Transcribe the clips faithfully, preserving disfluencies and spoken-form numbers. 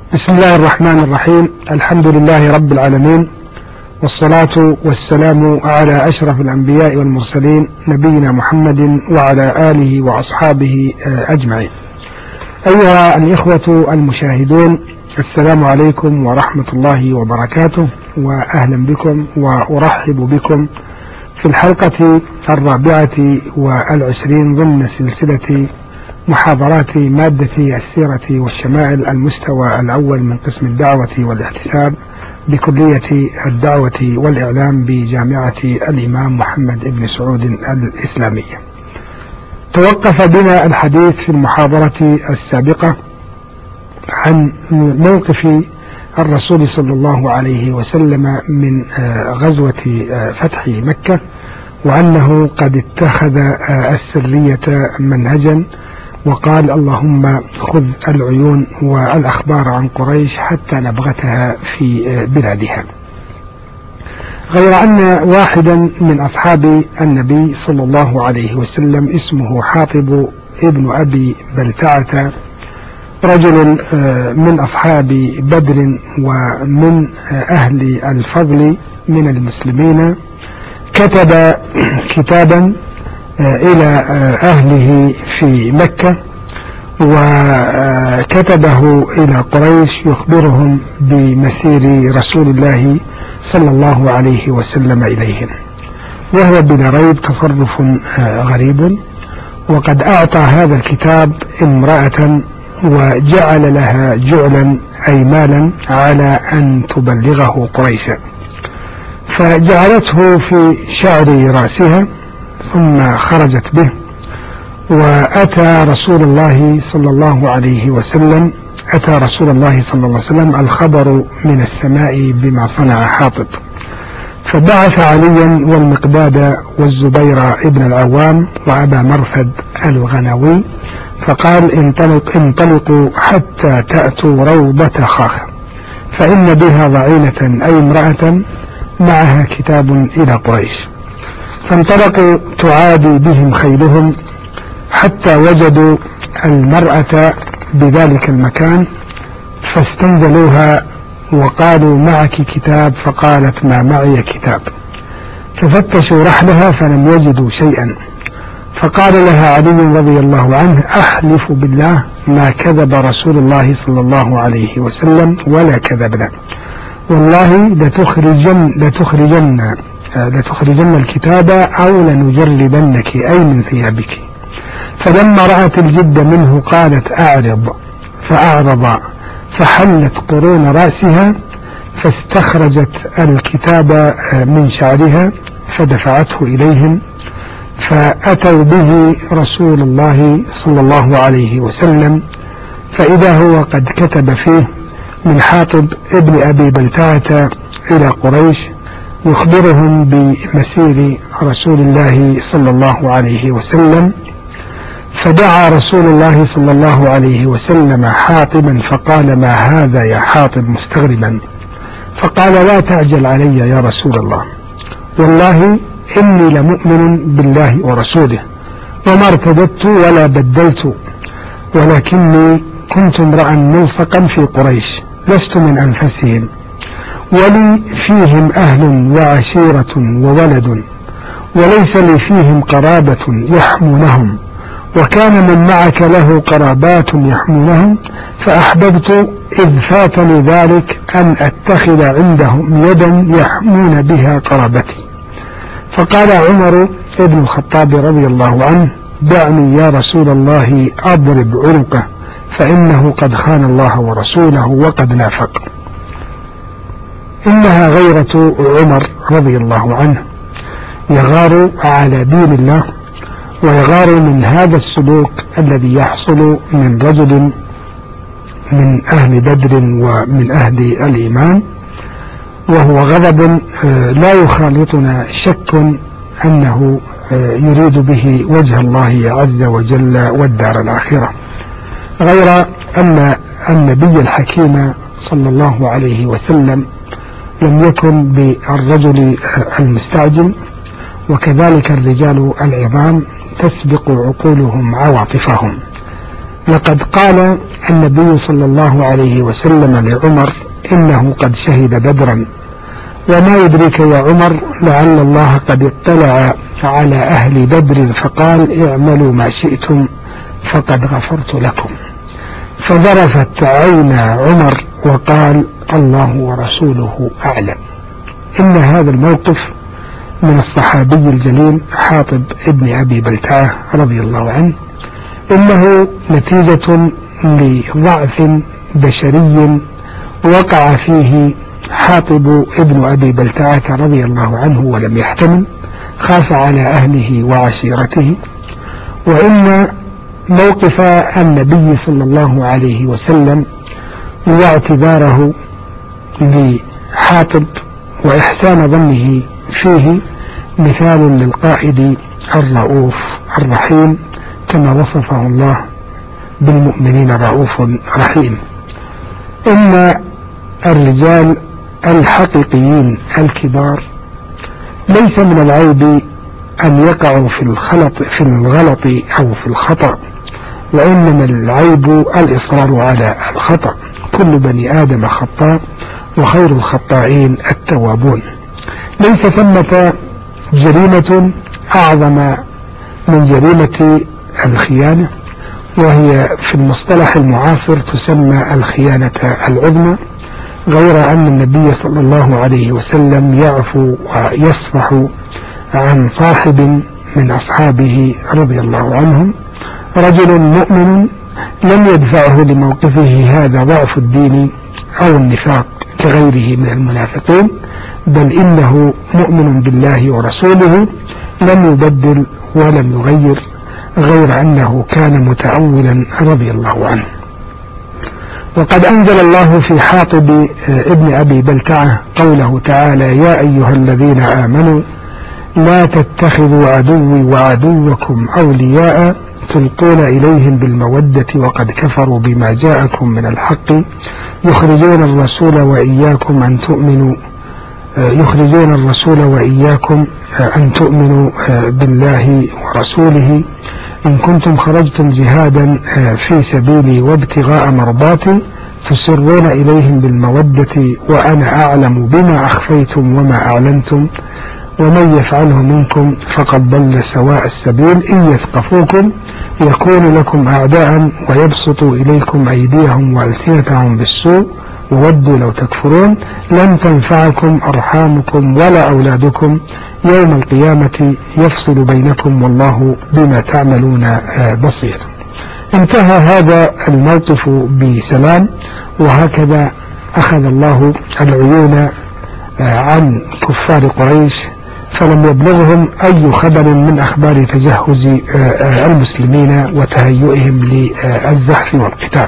بسم الله الرحمن الرحيم. الحمد لله رب العالمين، والصلاة والسلام على أشرف الأنبياء والمرسلين نبينا محمد وعلى آله وأصحابه أجمعين. أيها الإخوة المشاهدون، السلام عليكم ورحمة الله وبركاته، وأهلا بكم وأرحب بكم في الحلقة الرابعة والعشرين ضمن سلسلة محاضرات مادة السيرة والشمائل المستوى الأول من قسم الدعوة والاحتساب بكلية الدعوة والإعلام بجامعة الإمام محمد بن سعود الإسلامية. توقف بنا الحديث في المحاضرة السابقة عن موقف الرسول صلى الله عليه وسلم من غزوة فتح مكة، وأنه قد اتخذ السرية منهجا وقال: اللهم خذ العيون والأخبار عن قريش حتى نبغتها في بلادها. غير أن واحدا من أصحاب النبي صلى الله عليه وسلم اسمه حاطب ابن أبي بلتعة، رجل من أصحاب بدر ومن أهل الفضل من المسلمين، كتب كتابا إلى أهله في مكة، وكتبه إلى قريش يخبرهم بمسير رسول الله صلى الله عليه وسلم إليهم، وهو بلا ريب تصرف غريب. وقد أعطى هذا الكتاب امرأة وجعل لها جعلا أي مالا على أن تبلغه قريشا، فجعلته في شعر رأسها ثم خرجت به. وأتى رسول الله صلى الله عليه وسلم أتى رسول الله صلى الله عليه وسلم الخبر من السماء بما صنع حاطب، فبعث عليا والمقداد والزبير ابن العوام وأبا مرثد الغنوي، فقال: انطلق انطلقوا حتى تأتوا روضة خاخ، فإن بها ضعينة أي امرأة معها كتاب إلى قريش. فانطلقوا تعادي بهم خيلهم حتى وجدوا المرأة بذلك المكان، فاستنزلوها وقالوا: معك كتاب؟ فقالت: ما معي كتاب. ففتشوا رحلها فلم يجدوا شيئا، فقال لها علي رضي الله عنه: أحلف بالله ما كذب رسول الله صلى الله عليه وسلم ولا كذبنا، والله لتخرجن لتخرجن لتخرجن الكتاب أو لنجردنك أي من ثيابك. فلما رأت الجد منه قالت: أعرض، فأعرض، فحلت قرون رأسها، فاستخرجت الكتاب من شعرها فدفعته إليهم، فأتوا به رسول الله صلى الله عليه وسلم، فإذا هو قد كتب فيه من حاطب ابن أبي بلتعة إلى قريش يخبرهم بمسير رسول الله صلى الله عليه وسلم. فدعا رسول الله صلى الله عليه وسلم حاطبا فقال: ما هذا يا حاطب؟ مستغربا، فقال: لا تعجل علي يا رسول الله، والله إني لمؤمن بالله ورسوله، وما ارتدت ولا بدلت، ولكني كنت امرأ ملصقا في قريش، لست من أنفسهم، ولي فيهم أهل وعشيرة وولد، وليس لي فيهم قرابة يحمونهم، وكان من معك له قرابات يحمونهم، فأحببت إذ فاتني ذلك أن أتخذ عندهم يدا يحمون بها قرابتي. فقال عمر ابن الخطاب رضي الله عنه: دعني يا رسول الله أضرب عنقه، فإنه قد خان الله ورسوله وقد نافق. إنها غيرة عمر رضي الله عنه، يغار على دين الله، ويغار من هذا السلوك الذي يحصل من رجل من أهل بدر ومن أهل الإيمان، وهو غضب لا يخالطنا شك أنه يريد به وجه الله عز وجل والدار الآخرة. غير أن النبي الحكيم صلى الله عليه وسلم لم يكن بالرجل المستعجل، وكذلك الرجال العظام تسبق عقولهم عواطفهم. لقد قال النبي صلى الله عليه وسلم لعمر إنه قد شهد بدرا، وما يدريك يا عمر لعل الله قد اطلع على أهل بدر فقال اعملوا ما شئتم فقد غفرت لكم. فذرفت عين عمر وقال الله ورسوله أعلم. إن هذا الموقف من الصحابي الجليل حاطب ابن أبي بلتعة رضي الله عنه إنه نتيجة لضعف بشري وقع فيه حاطب ابن أبي بلتعة رضي الله عنه ولم يحتمل، خاف على أهله وعشيرته. وإن موقف النبي صلى الله عليه وسلم واعتذاره لحاطب وإحسان ظنه فيه مثال للقائد الرؤوف الرحيم كما وصفه الله بالمؤمنين رؤوف رحيم. إن الرجال الحقيقيين الكبار ليس من العيب أن يقعوا في الخلط في الغلط أو في الخطأ، وإنما العيب الإصرار على الخطأ. كل بني آدم خطاء وخير الخطائين التوابون. ليس ثمة جريمة أعظم من جريمة الخيانة، وهي في المصطلح المعاصر تسمى الخيانة العظمى، غير أن النبي صلى الله عليه وسلم يعفو ويصفح عن صاحب من أصحابه رضي الله عنهم، رجل مؤمن لم يدفعه لموقفه هذا ضعف الدين أو النفاق كغيره من المنافقين، بل إنه مؤمن بالله ورسوله لم يبدل ولم يغير، غير أنه كان متأولا رضي الله عنه. وقد أنزل الله في حاطب ابن أبي بلتعة قوله تعالى يا أيها الذين آمنوا لا تتخذوا عدوي وعدوكم أولياء تلقون إليهم بالمودة وقد كفروا بما جاءكم من الحق يخرجون الرسول وإياكم أن تؤمنوا يخرجون الرسول وإياكم أن تؤمنوا بالله ورسوله إن كنتم خرجتم جهادا في سبيلي وابتغاء مرضاتي تسرون إليهم بالمودة وأنا أعلم بما أخفيتم وما أعلنتم ومن يفعله منكم فقد ضل سواء السبيل إن يثقفوكم يكون لكم أعداء ويبسطوا إليكم أيديهم وألسنتهم بالسوء وودوا لو تكفرون لن تنفعكم أرحامكم ولا أولادكم يوم القيامة يفصل بينكم والله بما تعملون بصير. انتهى هذا الموقف بسلام، وهكذا أخذ الله العيون عن كفار قريش فلم يبلغهم أي خبر من أخبار تجهز المسلمين وتهيئهم للزحف والقتال.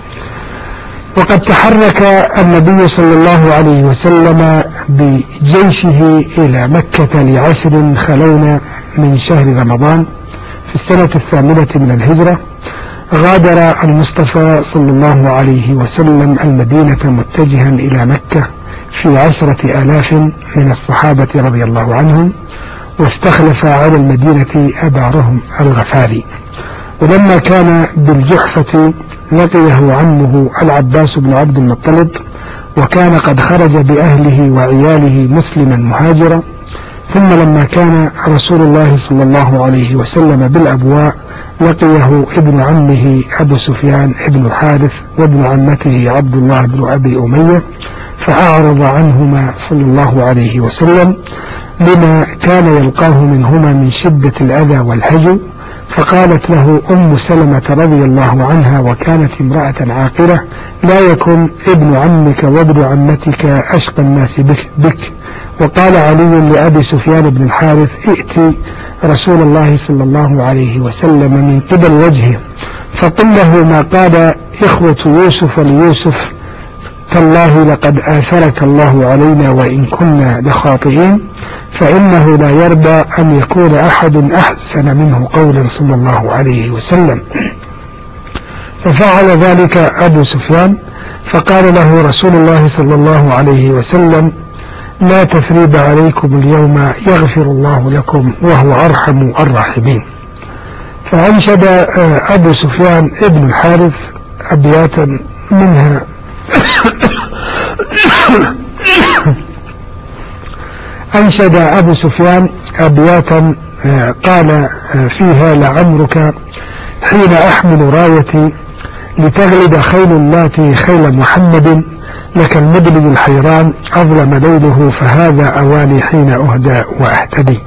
وقد تحرك النبي صلى الله عليه وسلم بجيشه إلى مكة لعشر خلون من شهر رمضان في السنة الثامنة من الهجرة. غادر المصطفى صلى الله عليه وسلم المدينة متجها إلى مكة في عشرة آلاف من الصحابة رضي الله عنهم، واستخلف على المدينة أبا رهم الغفاري. ولما كان بالجحفة لقيه عمه العباس بن عبد المطلب، وكان قد خرج بأهله وعياله مسلما مهاجرا. ثم لما كان رسول الله صلى الله عليه وسلم بالأبواء لقيه ابن عمه أبو سفيان ابن الحارث وابن عمته عبد الله بن أبي أمية، فأعرض عنهما صلى الله عليه وسلم لما كان يلقاه منهما من شدة الأذى والهجو. فقالت له أم سلمة رضي الله عنها وكانت امرأة عاقلة لا يكن ابن عمك وابن عمتك أشقى الناس بك, بك. وقال علي لأبي سفيان بن الحارث ائتي رسول الله صلى الله عليه وسلم من قبل وجهه فقل له ما قال إخوة يوسف ليوسف تالله لقد آثرك الله علينا وإن كنا لخاطئين، فإنه لا يرضى أن يكون أحد أحسن منه قولا صلى الله عليه وسلم. ففعل ذلك أبو سفيان، فقال له رسول الله صلى الله عليه وسلم لا تثريب عليكم اليوم يغفر الله لكم وهو أرحم الراحمين. فأنشد أبو سفيان ابن الحارث أبياتا منها أنشد أبو سفيان أبياتا قال فيها: لعمرك حين أحمل رايتي لتغلب خيل اللاتي خيل محمد، لك المدلج الحيران أظلم ليله، فهذا أواني حين أهدى وأهتدي.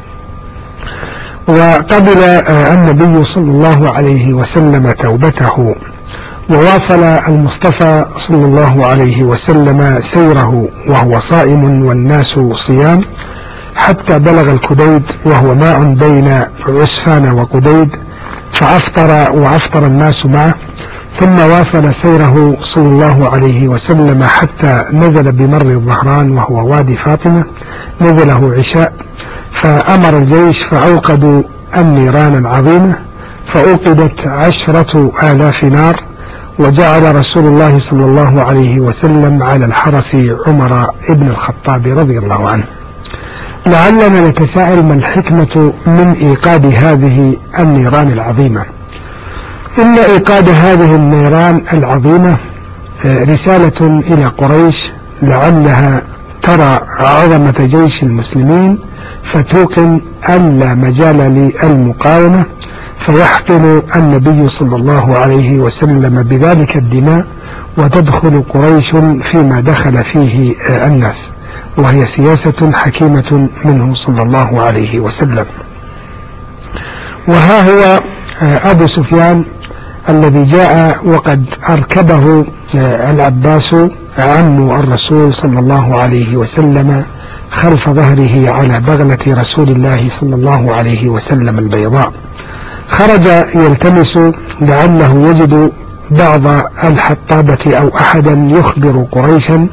وقبل النبي صلى الله عليه وسلم توبته، وواصل المصطفى صلى الله عليه وسلم سيره وهو صائم والناس صيام، حتى بلغ الكديد وهو ماء بين عسفان وقديد، فأفطر وأفطر الناس معه، ثم واصل سيره صلى الله عليه وسلم حتى نزل بمر الظهران وهو وادي فاطمة، نزله عشاء، فأمر الجيش فأوقدوا النيران العظيمة، فأوقدت عشرة آلاف نار، وجعل رسول الله صلى الله عليه وسلم على الحرس عمر ابن الخطاب رضي الله عنه. لعلنا نتساءل ما الحكمة من إيقاد هذه النيران العظيمة؟ إن إيقاد هذه النيران العظيمة رسالة إلى قريش، لعلها ترى عظمة جيش المسلمين فتوقن أن لا مجال للمقاومة، فيحقن النبي صلى الله عليه وسلم بذلك الدماء، وتدخل قريش فيما دخل فيه الناس، وهي سياسة حكيمة منه صلى الله عليه وسلم. وها هو أبو سفيان الذي جاء وقد أركبه العباس عم الرسول صلى الله عليه وسلم خلف ظهره على بغلة رسول الله صلى الله عليه وسلم البيضاء، خرج يلتمس لعله يجد بعض الحطابة أو أحدا يخبر قريشا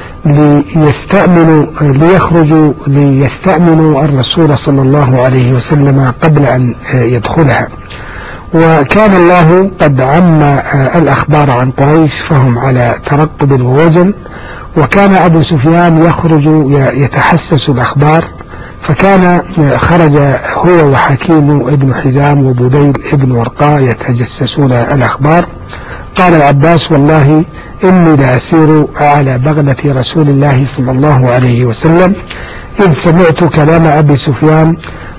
ليستأمنوا ليخرجوا ليستأمنوا الرسول صلى الله عليه وسلم قبل أن يدخلها. وكان الله قد عم الأخبار عن قريش فهم على ترقب ووزن، وكان أبو سفيان يخرج يتحسس الأخبار، فكان خرج هو وحكيم ابن حزام وبديل ابن ورقاء يتجسسون الأخبار. قال العباس: والله إني لأسير على بغلة رسول الله صلى الله عليه وسلم إذ سمعت كلام أبي سفيان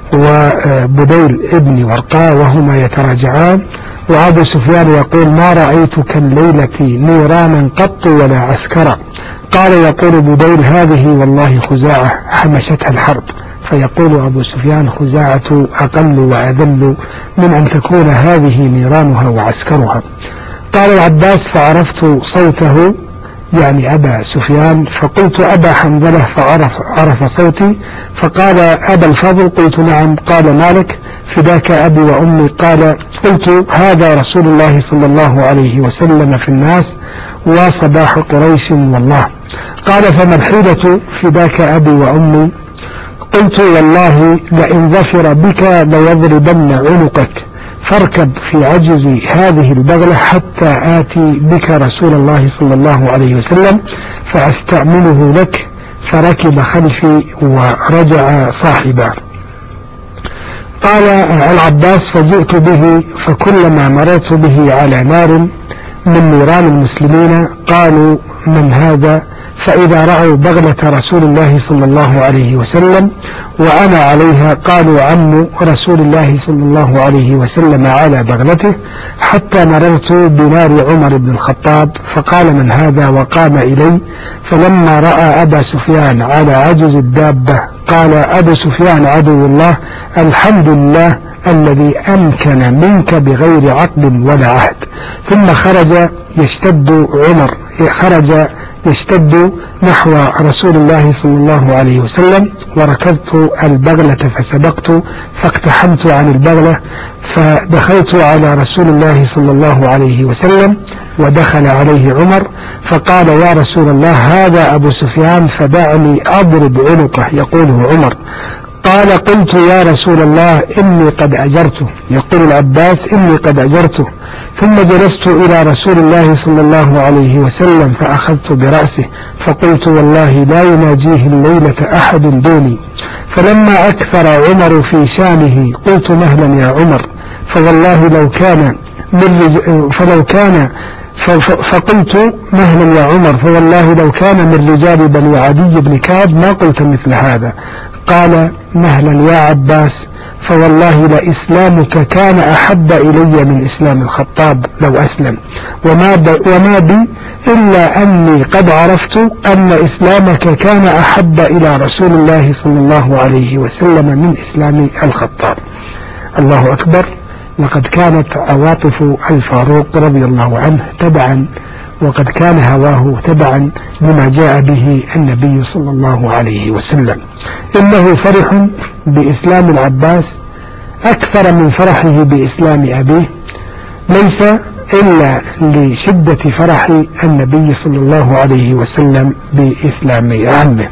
وبديل ابن ورقاء وهما يتراجعان، وأبو سفيان يقول: ما رأيت كالليلة نيرانا قط ولا عسكرا. قال يقول بديل: هذه والله خزاعة حمشتها الحرب. فيقول أبو سفيان: خزاعة أقل وأذل من أن تكون هذه نيرانها وعسكرها. قال العباس: فعرفت صوته، يعني أبا سفيان، فقلت: أبا حنظلة، فعرف عرف صوتي، فقال: أبا الفضل؟ قلت: نعم. قال: مالك؟ فداك أبي وأمي. قال: قلت: هذا رسول الله صلى الله عليه وسلم في الناس وصباح قريش والله. قال: فما الحيلة؟ فداك أبي وأمي. قلت: والله لئن ظفر بك ليضربن عنقك، فاركب في عجز هذه البغلة حتى آتي بك رسول الله صلى الله عليه وسلم فأستأمنه لك. فركب خلفي ورجع صاحبا. قال العباس: فجئت به، فكلما مررت به على نار من نيران المسلمين قالوا: من هذا؟ فإذا رأوا بغلة رسول الله صلى الله عليه وسلم وأنا عليها قالوا: عم رسول الله صلى الله عليه وسلم على بغلته، حتى مررت بنار عمر بن الخطاب فقال: من هذا؟ وقام إلي، فلما رأى أبا سفيان على عجز الدابة قال: أبو سفيان عدو الله، الحمد لله الذي أمكن منك بغير عقد ولا عهد. ثم خرج يشتد عمر خرج يشتد نحو رسول الله صلى الله عليه وسلم، وركبت البغلة فسبقت فاقتحمت عن البغلة، فدخلت على رسول الله صلى الله عليه وسلم، ودخل عليه عمر فقال: يا رسول الله، هذا أبو سفيان فدعني أضرب عنقه. يقوله عمر. قال قلت يا رسول الله إني قد أجرته، يقول العباس إني قد أجرته، ثم جلست إلى رسول الله صلى الله عليه وسلم فأخذت برأسه فقلت والله لا يناجيه الليلة أحد دوني. فلما أكثر عمر في شانه قلت مهلا يا عمر، فوالله لو كان من رج... فلو كان فقلت مهلا يا عمر فوالله لو كان من رجال بني عدي بن كعب ما قلت مثل هذا. قال مهلا يا عباس، فوالله لإسلامك كان أحب إلي من إسلام الخطاب لو أسلم، وما, ب... وما بي إلا أني قد عرفت أن إسلامك كان أحب إلى رسول الله صلى الله عليه وسلم من إسلام الخطاب. الله أكبر. لقد كانت عواطف الفاروق رضي الله عنه تبعا، وقد كان هواه تبعا لما جاء به النبي صلى الله عليه وسلم. إنه فرح بإسلام العباس أكثر من فرحه بإسلام أبيه، ليس إلا لشدة فرح النبي صلى الله عليه وسلم بإسلام عمه.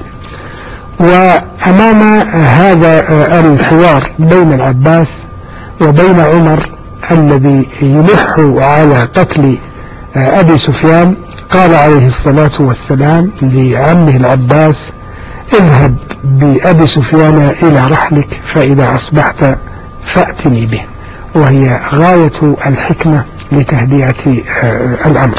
وأمام هذا الحوار بين العباس وبين عمر الذي يلح على قتل أبي سفيان، قال عليه الصلاة والسلام لعمه العباس اذهب بأبي سفيان إلى رحلك فإذا أصبحت فأتني به، وهي غاية الحكمة لتهدئة الأمر.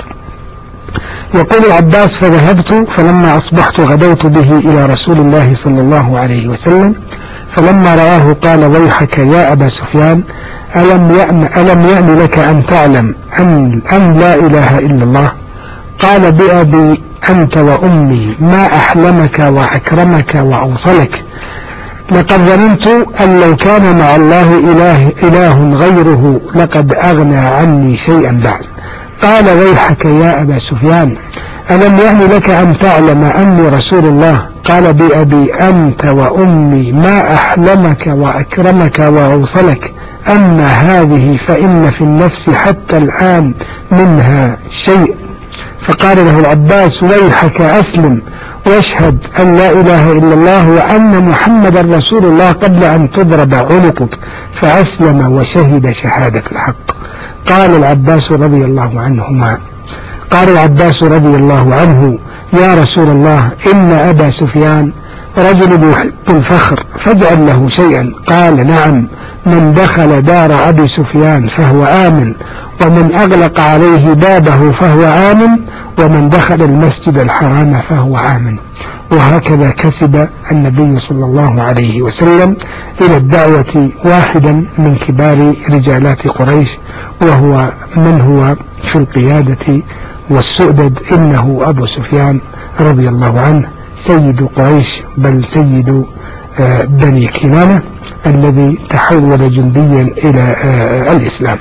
يقول العباس فذهبت فلما أصبحت غدوت به إلى رسول الله صلى الله عليه وسلم، فلما رآه قال ويحك يا أبا سفيان ألم يأن, ألم يأن لك أن تعلم أن, أن لا إله إلا الله؟ قال بأبي أنت وأمي ما أحلمك وأكرمك وأوصلك، لقد ظننت أن لو كان مع الله إله, إله غيره لقد أغنى عني شيئا بعد. قال ويحك يا أبا سفيان ألم يعني لك أن تعلم أني رسول الله؟ قال بأبي أنت وأمي ما أحلمك وأكرمك وأوصلك، أما هذه فإن في النفس حتى الآن منها شيء. فقال له العباس ويحك أسلم واشهد أن لا إله إلا الله وأن محمد رسول الله قبل أن تضرب عنقك، فأسلم وشهد شهادة الحق. قال العباس رضي الله عنهما قال العباس رضي الله عنه يا رسول الله إن أبا سفيان رجل يحب الفخر فاجعل له شيئا. قال نعم، من دخل دار أبي سفيان فهو آمن، ومن أغلق عليه بابه فهو آمن، ومن دخل المسجد الحرام فهو آمن. وهكذا كسب النبي صلى الله عليه وسلم إلى الدعوة واحدا من كبار رجالات قريش، وهو من هو في القيادة والسؤدد، إنه أبو سفيان رضي الله عنه سيد قريش، بل سيد بني كنانة الذي تحول جنديا إلى الإسلام.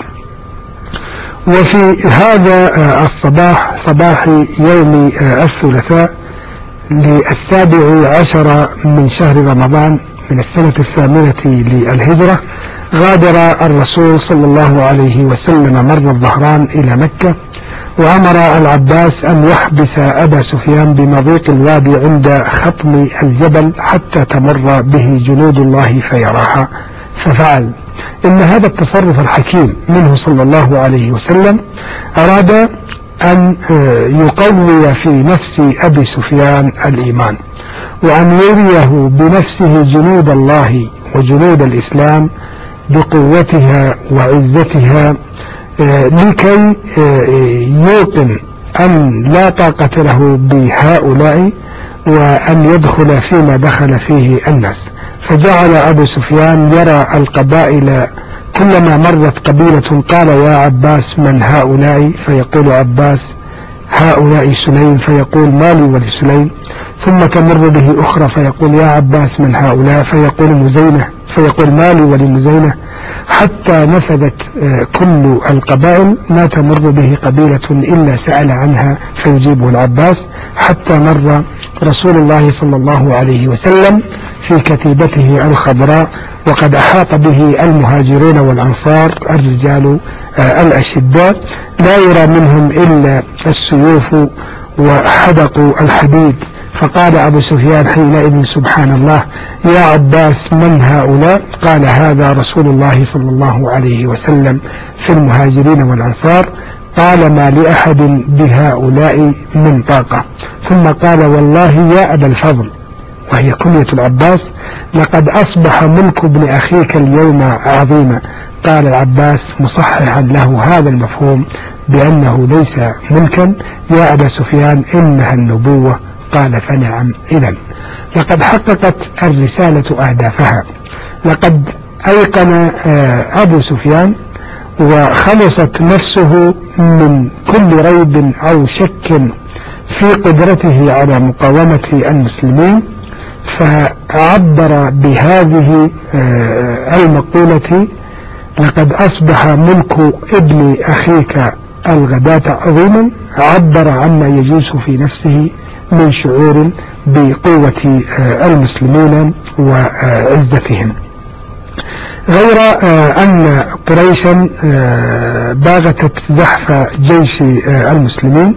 وفي هذا الصباح صباح يوم الثلاثاء للسابع عشر من شهر رمضان من السنة الثامنة للهجرة، غادر الرسول صلى الله عليه وسلم مر الظهران إلى مكة، وأمر العباس أن يحبس أبا سفيان بمضيق الوادي عند خطم الجبل حتى تمر به جنود الله فيراها، ففعل. إن هذا التصرف الحكيم منه صلى الله عليه وسلم أراد أن يقوي في نفس أبي سفيان الإيمان، وأن يريه بنفسه جنود الله وجنود الإسلام بقوتها وعزتها، لكي يوقن أن لا طاقة له بهؤلاء وأن يدخل فيما دخل فيه الناس. فجعل أبو سفيان يرى القبائل كلما مرت قبيلة قال يا عباس من هؤلاء؟ فيقول عباس هؤلاء سليم، فيقول مالي ولسليم. ثم تمر به أخرى فيقول يا عباس من هؤلاء؟ فيقول مزينة، فيقول مالي ولمزينة، حتى نفذت كل القبائل، ما تمر به قبيلة إلا سأل عنها فيجيبه العباس، حتى مر رسول الله صلى الله عليه وسلم في كتيبته الخضراء وقد أحاط به المهاجرون والأنصار الرجال الأشداء، لا يرى منهم إلا السيوف وحدق الحديد، فقال أبو سفيان حينئذ سبحان الله يا عباس من هؤلاء؟ قال هذا رسول الله صلى الله عليه وسلم في المهاجرين والأنصار. قال ما لأحد بهؤلاء من طاقة. ثم قال والله يا أبا الفضل، وهي كنية العباس، لقد أصبح ملك ابن أخيك اليوم عظيما. قال العباس مصححا له هذا المفهوم بأنه ليس ملكا: يا أبا سفيان إنها النبوة. قال فنعم. إذن لقد حققت الرسالة أهدافها. لقد أيقن أبو سفيان وخلصت نفسه من كل ريب أو شك في قدرته على مقاومة المسلمين، فعبر بهذه المقولة: لقد أصبح ملك ابن أخيك الغداة عظيما. عبر عما يجوز في نفسه من شعور بقوة المسلمين وعزتهم. غير أن قريشا باغتت زحف جيش المسلمين.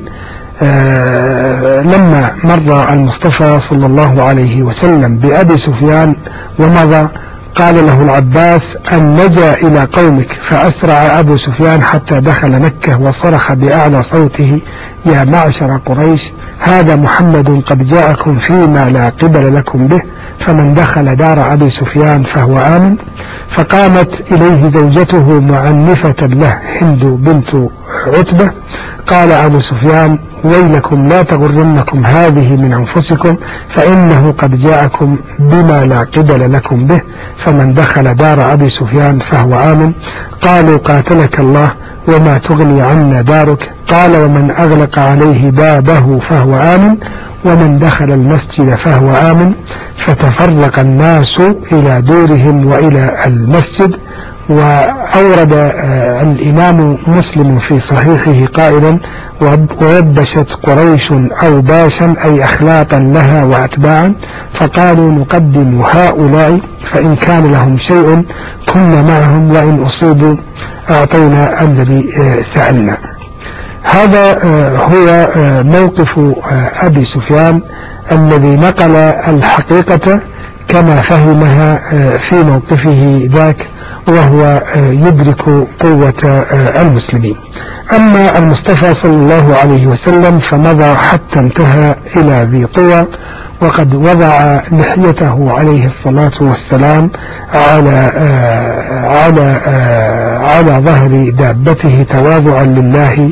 لما مر المصطفى صلى الله عليه وسلم بأبي سفيان ومضى، قال له العباس أن نجا إلى قومك، فأسرع أبو سفيان حتى دخل مكة وصرخ بأعلى صوته: يا معشر قريش، هذا محمد قد جاءكم فيما لا قبل لكم به، فمن دخل دار أبي سفيان فهو آمن. فقامت إليه زوجته معنفة له هند بنت عتبة. قال أبو سفيان: ويلكم لا تغرنكم هذه من أنفسكم، فإنه قد جاءكم بما لا قبل لكم به، فمن دخل دار أبي سفيان فهو آمن. قالوا: قاتلك الله، وما تغني عنا دارك؟ قال: ومن أغلق عليه بابه فهو آمن، ومن دخل المسجد فهو آمن. فتفرق الناس إلى دورهم وإلى المسجد. وأورد الإمام مسلم في صحيحه قائلا: ووبشت قريش أوباشا أي أخلاقا لها وأتباعا، فقالوا نقدم هؤلاء، فإن كان لهم شيء كنا معهم، وإن أصيبوا أعطينا الذي سألنا. هذا هو موقف أبي سفيان الذي نقل الحقيقة كما فهمها في موقفه ذاك، وهو يدرك قوة المسلمين. أما المصطفى صلى الله عليه وسلم فمضى حتى انتهى إلى ذي طوى، وقد وضع لحيته عليه الصلاة والسلام على على على ظهر دابته تواضعا لله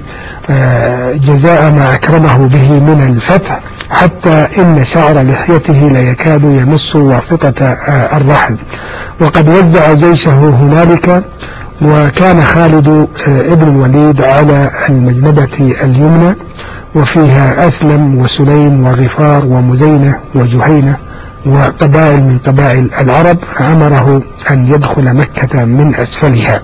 جزاء ما أكرمه به من الفتح، حتى إن شعر لحيته لا يكاد يمس واسطة الرحم. وقد وزع جيشه هنالك، وكان خالد ابن الوليد على المجنبة اليمنى، وفيها أسلم وسليم وغفار ومزينة وجهينة وقبائل من قبائل العرب، فأمره أن يدخل مكة من أسفلها.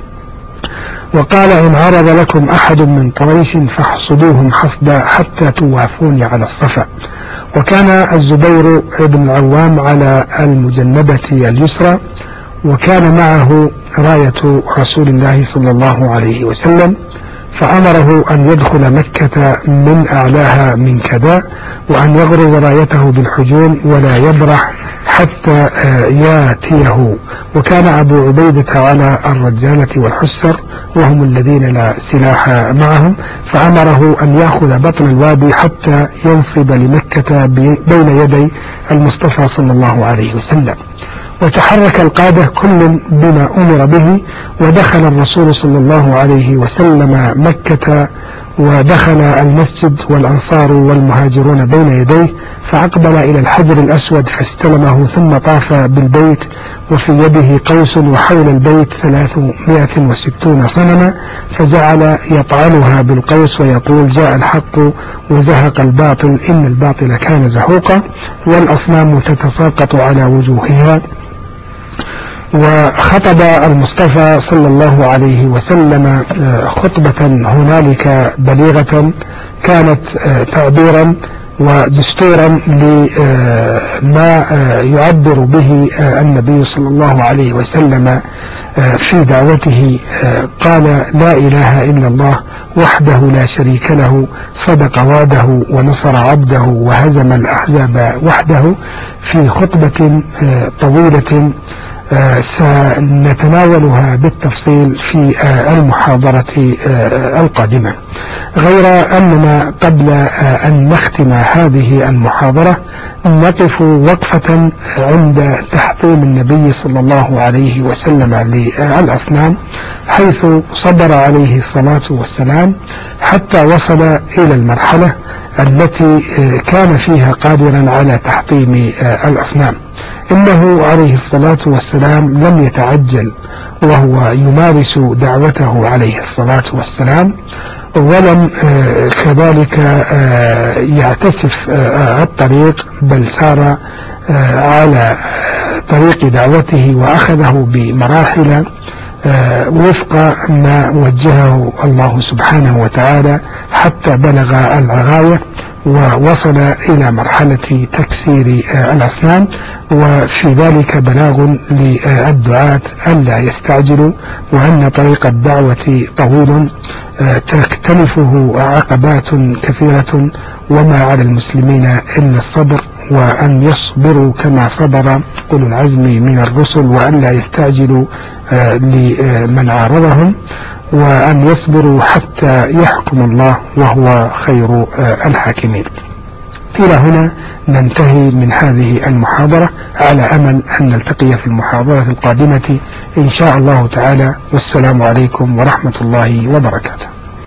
وقال: إن عرض لكم أحد من قريش فاحصدوهم حصدا حتى توافوني على الصفا. وكان الزبير بن العوام على المجنبة اليسرى، وكان معه راية رسول الله صلى الله عليه وسلم، فأمره أن يدخل مكة من أعلاها من كذا، وأن يغرز رايته بالحجون ولا يبرح حتى ياتيه. وكان أبو عبيدة على الرجالة والحسر، وهم الذين لا سلاح معهم، فأمره أن يأخذ بطن الوادي حتى ينصب لمكة بين يدي المصطفى صلى الله عليه وسلم. وتحرك القادة كل بما أمر به، ودخل الرسول صلى الله عليه وسلم مكة، ودخل المسجد والأنصار والمهاجرون بين يديه، فأقبل إلى الحجر الأسود فاستلمه، ثم طاف بالبيت وفي يده قوس، وحول البيت ثلاثمائة وستون صنما، فجعل يطعنها بالقوس ويقول: جاء الحق وزهق الباطل، إن الباطل كان زهوقا. والأصنام تتساقط على وجوهها. وخطب المصطفى صلى الله عليه وسلم خطبة هنالك بليغة، كانت تعبيرا ودستورا لما يعبر به النبي صلى الله عليه وسلم في دعوته. قال: لا إله إلا الله وحده لا شريك له، صدق وعده ونصر عبده وهزم الأحزاب وحده، في خطبة طويلة سنتناولها بالتفصيل في المحاضرة القادمة. غير أننا قبل أن نختم هذه المحاضرة نقف وقفة عند تحطيم النبي صلى الله عليه وسلم للأصنام، حيث صبر عليه الصلاة والسلام حتى وصل إلى المرحلة التي كان فيها قادرا على تحطيم الأصنام. إنه عليه الصلاة والسلام لم يتعجل وهو يمارس دعوته عليه الصلاة والسلام، ولم كذلك يعتسف الطريق، بل سار على طريق دعوته وأخذه بمراحل وفق ما وجهه الله سبحانه وتعالى حتى بلغ الغاية ووصل إلى مرحلة تكسير الأصنام. وفي ذلك بلاغ للدعاة ألا يستعجلوا، وأن طريق الدعوة طويل تكتنفه عقبات كثيرة، وما على المسلمين إلا الصبر، وأن يصبروا كما صبر أولو العزم من الرسل، وأن لا يستعجلوا لمن عارضهم، وأن يصبروا حتى يحكم الله وهو خير الحاكمين. إلى هنا ننتهي من هذه المحاضرة، على أمل أن نلتقي في المحاضرة القادمة إن شاء الله تعالى. والسلام عليكم ورحمة الله وبركاته.